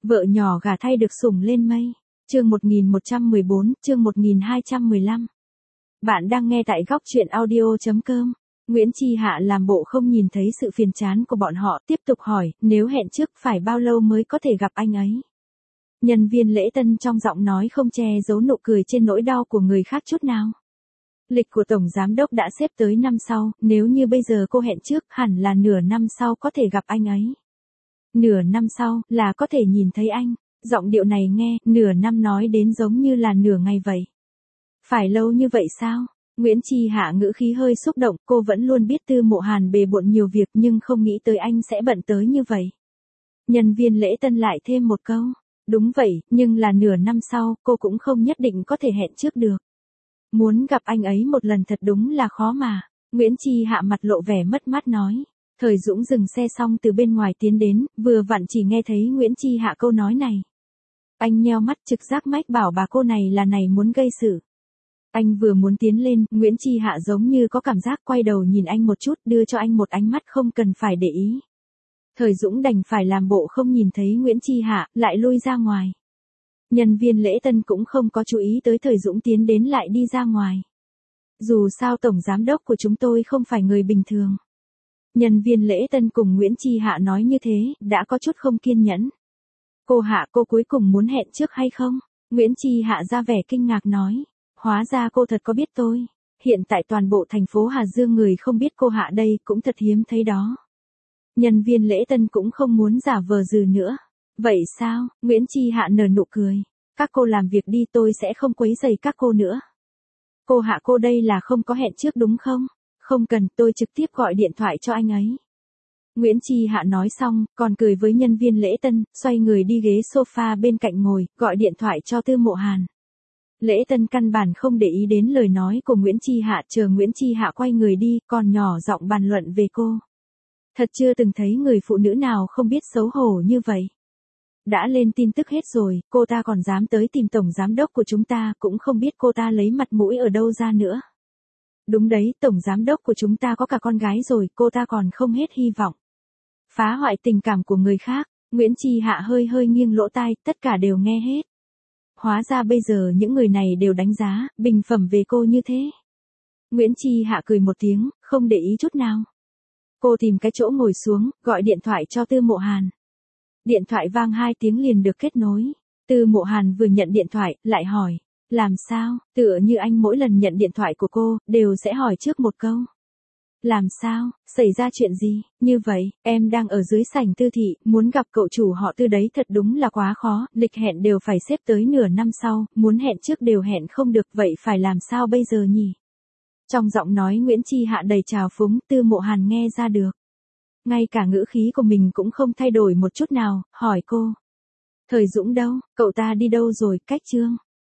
Vợ nhỏ gả thay được sủng lên mây. Chương 1114, chương 1215. Bạn đang nghe tại góc truyện audio.com. Nguyễn Chi Hạ làm bộ không nhìn thấy sự phiền chán của bọn họ, tiếp tục hỏi, nếu hẹn trước phải bao lâu mới có thể gặp anh ấy? Nhân viên lễ tân trong giọng nói không che giấu nụ cười trên nỗi đau của người khác chút nào. Lịch của Tổng Giám đốc đã xếp tới năm sau, nếu như bây giờ cô hẹn trước, hẳn là nửa năm sau có thể gặp anh ấy. Nửa năm sau, là có thể nhìn thấy anh. Giọng điệu này nghe, nửa năm nói đến giống như là nửa ngày vậy. Phải lâu như vậy sao? Nguyễn Chi Hạ ngữ khí hơi xúc động, cô vẫn luôn biết Tư Mộ Hàn bề bộn nhiều việc nhưng không nghĩ tới anh sẽ bận tới như vậy. Nhân viên lễ tân lại thêm một câu. Đúng vậy, nhưng là nửa năm sau, cô cũng không nhất định có thể hẹn trước được. Muốn gặp anh ấy một lần thật đúng là khó mà. Nguyễn Chi Hạ mặt lộ vẻ mất mát nói. Thời Dũng dừng xe xong từ bên ngoài tiến đến, vừa vặn chỉ nghe thấy Nguyễn Chi Hạ câu nói này. Anh nheo mắt trực giác mách bảo bà cô này là này muốn gây sự. Anh vừa muốn tiến lên, Nguyễn Chi Hạ giống như có cảm giác quay đầu nhìn anh một chút, đưa cho anh một ánh mắt không cần phải để ý. Thời Dũng đành phải làm bộ không nhìn thấy Nguyễn Chi Hạ, lại lui ra ngoài. Nhân viên lễ tân cũng không có chú ý tới Thời Dũng tiến đến lại đi ra ngoài. Dù sao Tổng Giám đốc của chúng tôi không phải người bình thường. Nhân viên lễ tân cùng Nguyễn Chi Hạ nói như thế, đã có chút không kiên nhẫn. Cô Hạ, cô cuối cùng muốn hẹn trước hay không? Nguyễn Chi Hạ ra vẻ kinh ngạc nói. Hóa ra cô thật có biết tôi. Hiện tại toàn bộ thành phố Hà Dương người không biết cô Hạ đây cũng thật hiếm thấy đó. Nhân viên lễ tân cũng không muốn giả vờ dừ nữa. Vậy sao? Nguyễn Chi Hạ nở nụ cười. Các cô làm việc đi, tôi sẽ không quấy rầy các cô nữa. Cô Hạ, cô đây là không có hẹn trước đúng không? Không cần, tôi trực tiếp gọi điện thoại cho anh ấy. Nguyễn Chi Hạ nói xong, còn cười với nhân viên lễ tân, xoay người đi ghế sofa bên cạnh ngồi, gọi điện thoại cho Tư Mộ Hàn. Lễ tân căn bản không để ý đến lời nói của Nguyễn Chi Hạ, chờ Nguyễn Chi Hạ quay người đi, còn nhỏ giọng bàn luận về cô. Thật chưa từng thấy người phụ nữ nào không biết xấu hổ như vậy. Đã lên tin tức hết rồi, cô ta còn dám tới tìm Tổng Giám đốc của chúng ta, cũng không biết cô ta lấy mặt mũi ở đâu ra nữa. Đúng đấy, Tổng Giám đốc của chúng ta có cả con gái rồi, cô ta còn không hết hy vọng. Phá hoại tình cảm của người khác. Nguyễn Chi Hạ hơi hơi nghiêng lỗ tai, tất cả đều nghe hết. Hóa ra bây giờ những người này đều đánh giá, bình phẩm về cô như thế. Nguyễn Chi Hạ cười một tiếng, không để ý chút nào. Cô tìm cái chỗ ngồi xuống, gọi điện thoại cho Tư Mộ Hàn. Điện thoại vang 2 tiếng liền được kết nối. Tư Mộ Hàn vừa nhận điện thoại, lại hỏi. Làm sao? Tựa như anh mỗi lần nhận điện thoại của cô, đều sẽ hỏi trước một câu. Làm sao? Xảy ra chuyện gì? Như vậy, em đang ở dưới sảnh Tư thị, muốn gặp cậu chủ họ Tư đấy, thật đúng là quá khó, lịch hẹn đều phải xếp tới nửa năm sau, muốn hẹn trước đều hẹn không được, vậy phải làm sao bây giờ nhỉ? Trong giọng nói Nguyễn Chi Hạ đầy trào phúng, Tư Mộ Hàn nghe ra được. Ngay cả ngữ khí của mình cũng không thay đổi một chút nào, hỏi cô. Thời Dũng đâu? Cậu ta đi đâu rồi? Cách Trương?